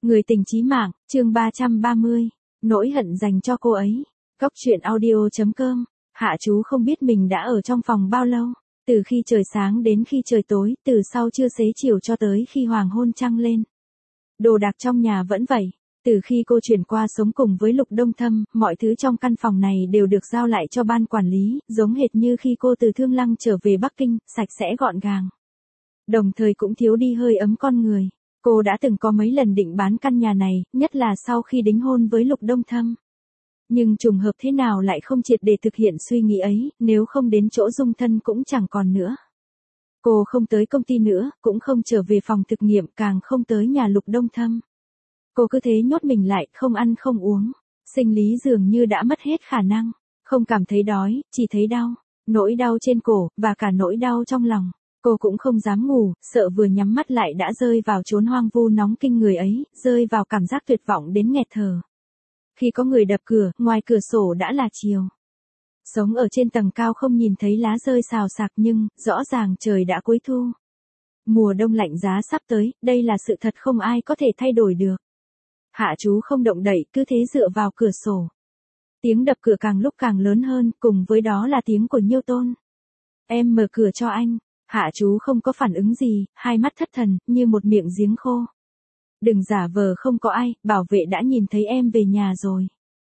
Người tình chí mạng, chương 330. Nỗi hận dành cho cô ấy. Góc truyện audio.com. Hạ chú không biết mình đã ở trong phòng bao lâu. Từ khi trời sáng đến khi trời tối, từ sau trưa xế chiều cho tới khi hoàng hôn trăng lên. Đồ đạc trong nhà vẫn vậy. Từ khi cô chuyển qua sống cùng với Lục Đông Thâm, mọi thứ trong căn phòng này đều được giao lại cho ban quản lý, giống hệt như khi cô từ Thương Lăng trở về Bắc Kinh, sạch sẽ gọn gàng. Đồng thời cũng thiếu đi hơi ấm con người. Cô đã từng có mấy lần định bán căn nhà này, nhất là sau khi đính hôn với Lục Đông Thâm. Nhưng trùng hợp thế nào lại không triệt để thực hiện suy nghĩ ấy, nếu không đến chỗ dung thân cũng chẳng còn nữa. Cô không tới công ty nữa, cũng không trở về phòng thực nghiệm, càng không tới nhà Lục Đông Thâm. Cô cứ thế nhốt mình lại, không ăn không uống. Sinh lý dường như đã mất hết khả năng. Không cảm thấy đói, chỉ thấy đau. Nỗi đau trên cổ, và cả nỗi đau trong lòng. Cô cũng không dám ngủ, sợ vừa nhắm mắt lại đã rơi vào chốn hoang vu nóng kinh người ấy, rơi vào cảm giác tuyệt vọng đến nghẹt thở. Khi có người đập cửa, ngoài cửa sổ đã là chiều. Sống ở trên tầng cao không nhìn thấy lá rơi xào xạc nhưng, rõ ràng trời đã cuối thu. Mùa đông lạnh giá sắp tới, đây là sự thật không ai có thể thay đổi được. Hạ chú không động đậy, cứ thế dựa vào cửa sổ. Tiếng đập cửa càng lúc càng lớn hơn, cùng với đó là tiếng của Nhiêu Tôn. Em mở cửa cho anh. Hạ chú không có phản ứng gì, hai mắt thất thần, như một miệng giếng khô. Đừng giả vờ không có ai, bảo vệ đã nhìn thấy em về nhà rồi.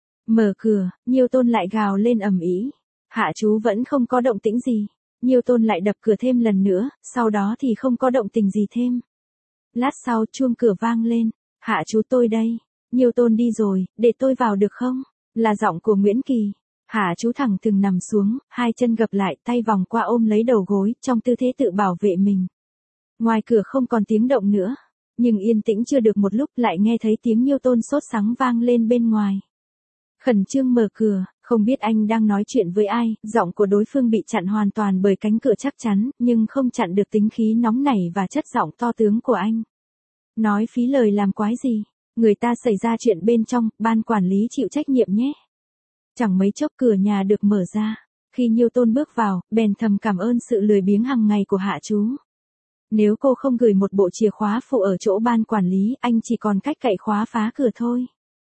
Mở cửa, Nhiêu Tôn lại gào lên ầm ĩ. Hạ chú vẫn không có động tĩnh gì. Nhiêu Tôn lại đập cửa thêm lần nữa, sau đó thì không có động tĩnh gì thêm. Lát sau chuông cửa vang lên. Hạ chú tôi đây. Nhiêu Tôn đi rồi, để tôi vào được không? Là giọng của Nguyễn Kỳ. Hạ chú thẳng thừng nằm xuống, hai chân gập lại, tay vòng qua ôm lấy đầu gối, trong tư thế tự bảo vệ mình. Ngoài cửa không còn tiếng động nữa. Nhưng yên tĩnh chưa được một lúc lại nghe thấy tiếng Nhiêu Tôn sốt sắng vang lên bên ngoài. Khẩn trương mở cửa, không biết anh đang nói chuyện với ai, giọng của đối phương bị chặn hoàn toàn bởi cánh cửa chắc chắn, nhưng không chặn được tính khí nóng nảy và chất giọng to tướng của anh. Nói phí lời làm quái gì, người ta xảy ra chuyện bên trong, ban quản lý chịu trách nhiệm nhé. Chẳng mấy chốc cửa nhà được mở ra. Khi Nhiêu Tôn bước vào, bèn thầm cảm ơn sự lười biếng hàng ngày của Hạ chú. Nếu cô không gửi một bộ chìa khóa phụ ở chỗ ban quản lý, anh chỉ còn cách cậy khóa phá cửa thôi.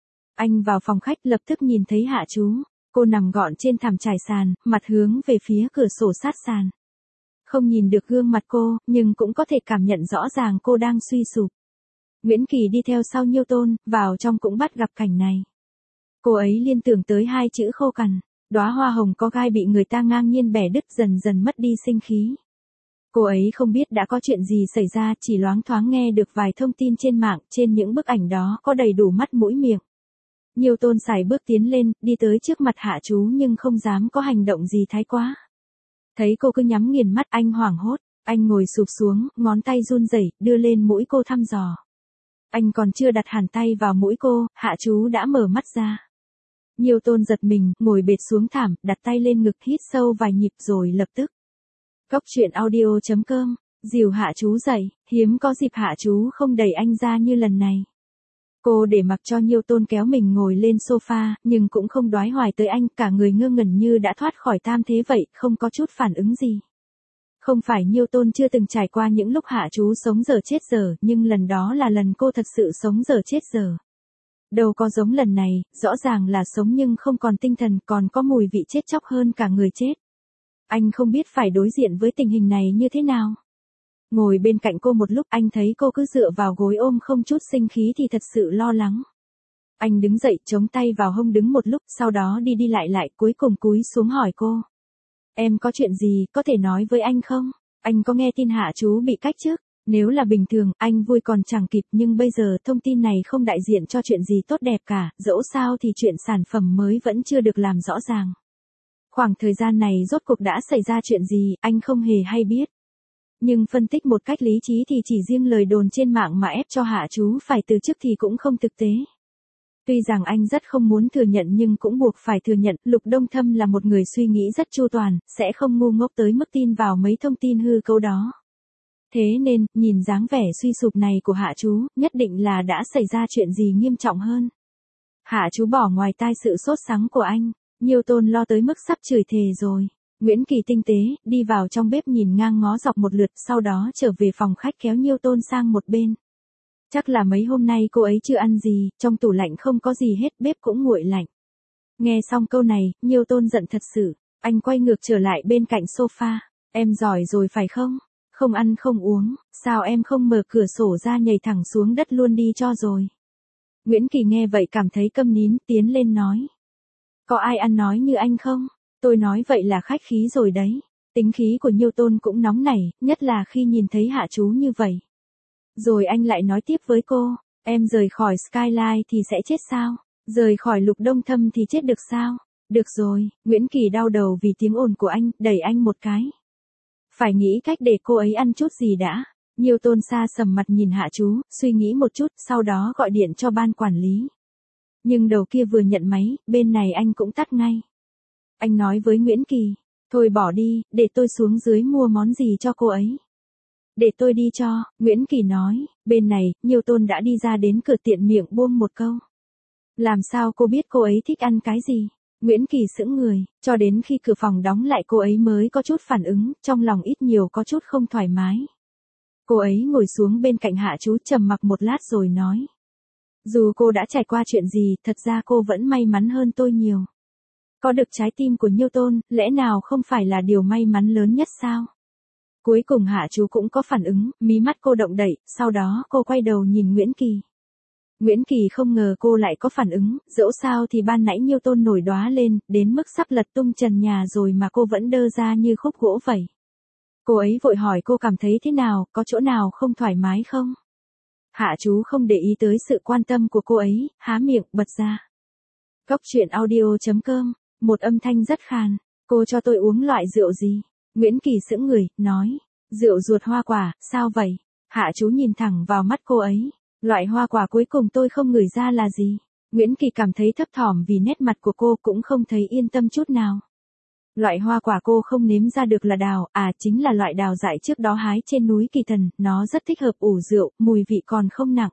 Anh vào phòng khách lập tức nhìn thấy Hạ chú. Cô nằm gọn trên thảm trải sàn, mặt hướng về phía cửa sổ sát sàn. Không nhìn được gương mặt cô, nhưng cũng có thể cảm nhận rõ ràng cô đang suy sụp. Nguyễn Kỳ đi theo sau Nhiêu Tôn, vào trong cũng bắt gặp cảnh này. Cô ấy liên tưởng tới hai chữ khô cằn, đóa hoa hồng có gai bị người ta ngang nhiên bẻ đứt dần dần mất đi sinh khí. Cô ấy không biết đã có chuyện gì xảy ra, chỉ loáng thoáng nghe được vài thông tin trên mạng, trên những bức ảnh đó có đầy đủ mắt mũi miệng. Nhiêu Tôn sải bước tiến lên, đi tới trước mặt Hạ chú nhưng không dám có hành động gì thái quá. Thấy cô cứ nhắm nghiền mắt anh hoảng hốt, anh ngồi sụp xuống, ngón tay run rẩy, đưa lên mũi cô thăm dò. Anh còn chưa đặt hẳn tay vào mũi cô, Hạ chú đã mở mắt ra. Nhiêu Tôn giật mình, ngồi bệt xuống thảm, đặt tay lên ngực hít sâu vài nhịp rồi lập tức. Góc truyện audio.com, dìu Hạ chú dậy, hiếm có dịp Hạ chú không đẩy anh ra như lần này. Cô để mặc cho Nhiêu Tôn kéo mình ngồi lên sofa, nhưng cũng không đoái hoài tới anh, cả người ngơ ngẩn như đã thoát khỏi tam thế vậy, không có chút phản ứng gì. Không phải Nhiêu Tôn chưa từng trải qua những lúc Hạ chú sống dở chết dở, nhưng lần đó là lần cô thật sự sống dở chết dở. Đâu có giống lần này, rõ ràng là sống nhưng không còn tinh thần, còn có mùi vị chết chóc hơn cả người chết. Anh không biết phải đối diện với tình hình này như thế nào. Ngồi bên cạnh cô một lúc anh thấy cô cứ dựa vào gối ôm không chút sinh khí thì thật sự lo lắng. Anh đứng dậy chống tay vào hông đứng một lúc, sau đó đi đi lại cuối cùng cúi xuống hỏi cô. Em có chuyện gì, có thể nói với anh không? Anh có nghe tin Hạ chú bị cách chức? Nếu là bình thường, anh vui còn chẳng kịp, nhưng bây giờ thông tin này không đại diện cho chuyện gì tốt đẹp cả, dẫu sao thì chuyện sản phẩm mới vẫn chưa được làm rõ ràng. Khoảng thời gian này rốt cuộc đã xảy ra chuyện gì, anh không hề hay biết. Nhưng phân tích một cách lý trí thì chỉ riêng lời đồn trên mạng mà ép cho Hạ chú phải từ chức thì cũng không thực tế. Tuy rằng anh rất không muốn thừa nhận nhưng cũng buộc phải thừa nhận, Lục Đông Thâm là một người suy nghĩ rất chu toàn, sẽ không ngu ngốc tới mức tin vào mấy thông tin hư cấu đó. Thế nên, nhìn dáng vẻ suy sụp này của Hạ chú, nhất định là đã xảy ra chuyện gì nghiêm trọng hơn. Hạ chú bỏ ngoài tai sự sốt sắng của anh, Nhiêu Tôn lo tới mức sắp chửi thề rồi. Nguyễn Kỳ tinh tế, đi vào trong bếp nhìn ngang ngó dọc một lượt, sau đó trở về phòng khách kéo Nhiêu Tôn sang một bên. Chắc là mấy hôm nay cô ấy chưa ăn gì, trong tủ lạnh không có gì hết, bếp cũng nguội lạnh. Nghe xong câu này, Nhiêu Tôn giận thật sự. Anh quay ngược trở lại bên cạnh sofa. Em giỏi rồi phải không? Không ăn không uống, sao em không mở cửa sổ ra nhảy thẳng xuống đất luôn đi cho rồi. Nguyễn Kỳ nghe vậy cảm thấy câm nín, tiến lên nói. Có ai ăn nói như anh không? Tôi nói vậy là khách khí rồi đấy. Tính khí của Nhiêu Tôn cũng nóng nảy, nhất là khi nhìn thấy Hạ Chú như vậy. Rồi anh lại nói tiếp với cô, em rời khỏi Skyline thì sẽ chết sao? Rời khỏi Lục Đông Thâm thì chết được sao? Được rồi, Nguyễn Kỳ đau đầu vì tiếng ồn của anh, đẩy anh một cái. Phải nghĩ cách để cô ấy ăn chút gì đã. Nhiêu Tôn xa sầm mặt nhìn Hạ Chú, suy nghĩ một chút, sau đó gọi điện cho ban quản lý. Nhưng đầu kia vừa nhận máy, bên này anh cũng tắt ngay. Anh nói với Nguyễn Kỳ, thôi bỏ đi, để tôi xuống dưới mua món gì cho cô ấy. Để tôi đi cho, Nguyễn Kỳ nói, bên này, Nhiêu Tôn đã đi ra đến cửa tiện miệng buông một câu. Làm sao cô biết cô ấy thích ăn cái gì? Nguyễn Kỳ sững người, cho đến khi cửa phòng đóng lại cô ấy mới có chút phản ứng, trong lòng ít nhiều có chút không thoải mái. Cô ấy ngồi xuống bên cạnh Hạ Chú trầm mặc một lát rồi nói. Dù cô đã trải qua chuyện gì, thật ra cô vẫn may mắn hơn tôi nhiều. Có được trái tim của Nhiêu Tôn, lẽ nào không phải là điều may mắn lớn nhất sao? Cuối cùng Hạ Chú cũng có phản ứng, mí mắt cô động đậy, sau đó cô quay đầu nhìn Nguyễn Kỳ. Nguyễn Kỳ không ngờ cô lại có phản ứng, dẫu sao thì ban nãy Nhiêu Tôn nổi đoá lên, đến mức sắp lật tung trần nhà rồi mà cô vẫn đơ ra như khúc gỗ vậy. Cô ấy vội hỏi cô cảm thấy thế nào, có chỗ nào không thoải mái không? Hạ Chú không để ý tới sự quan tâm của cô ấy, há miệng, bật ra. Góc truyện audio.com, một âm thanh rất khàn, cô cho tôi uống loại rượu gì? Nguyễn Kỳ sững người, nói, rượu ruột hoa quả, sao vậy? Hạ Chú nhìn thẳng vào mắt cô ấy, loại hoa quả cuối cùng tôi không ngửi ra là gì? Nguyễn Kỳ cảm thấy thấp thỏm vì nét mặt của cô cũng không thấy yên tâm chút nào. Loại hoa quả cô không nếm ra được là đào, chính là loại đào dại trước đó hái trên núi Kỳ Thần, nó rất thích hợp ủ rượu, mùi vị còn không nặng.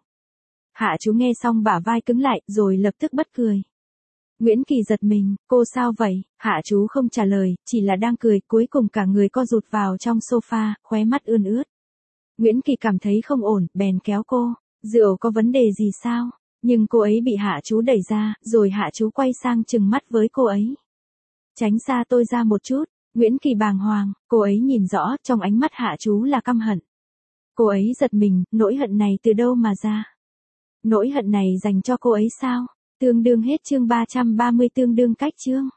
Hạ Chú nghe xong bả vai cứng lại, rồi lập tức bật cười. Nguyễn Kỳ giật mình, cô sao vậy? Hạ Chú không trả lời, chỉ là đang cười, cuối cùng cả người co rụt vào trong sofa, khóe mắt ươn ướt. Nguyễn Kỳ cảm thấy không ổn, bèn kéo cô, rượu có vấn đề gì sao? Nhưng cô ấy bị Hạ Chú đẩy ra, rồi Hạ Chú quay sang trừng mắt với cô ấy. Tránh xa tôi ra một chút, Nguyễn Kỳ bàng hoàng, cô ấy nhìn rõ, trong ánh mắt Hạ Chú là căm hận. Cô ấy giật mình, nỗi hận này từ đâu mà ra? Nỗi hận này dành cho cô ấy sao? Tương đương hết chương 330 tương đương cách chương.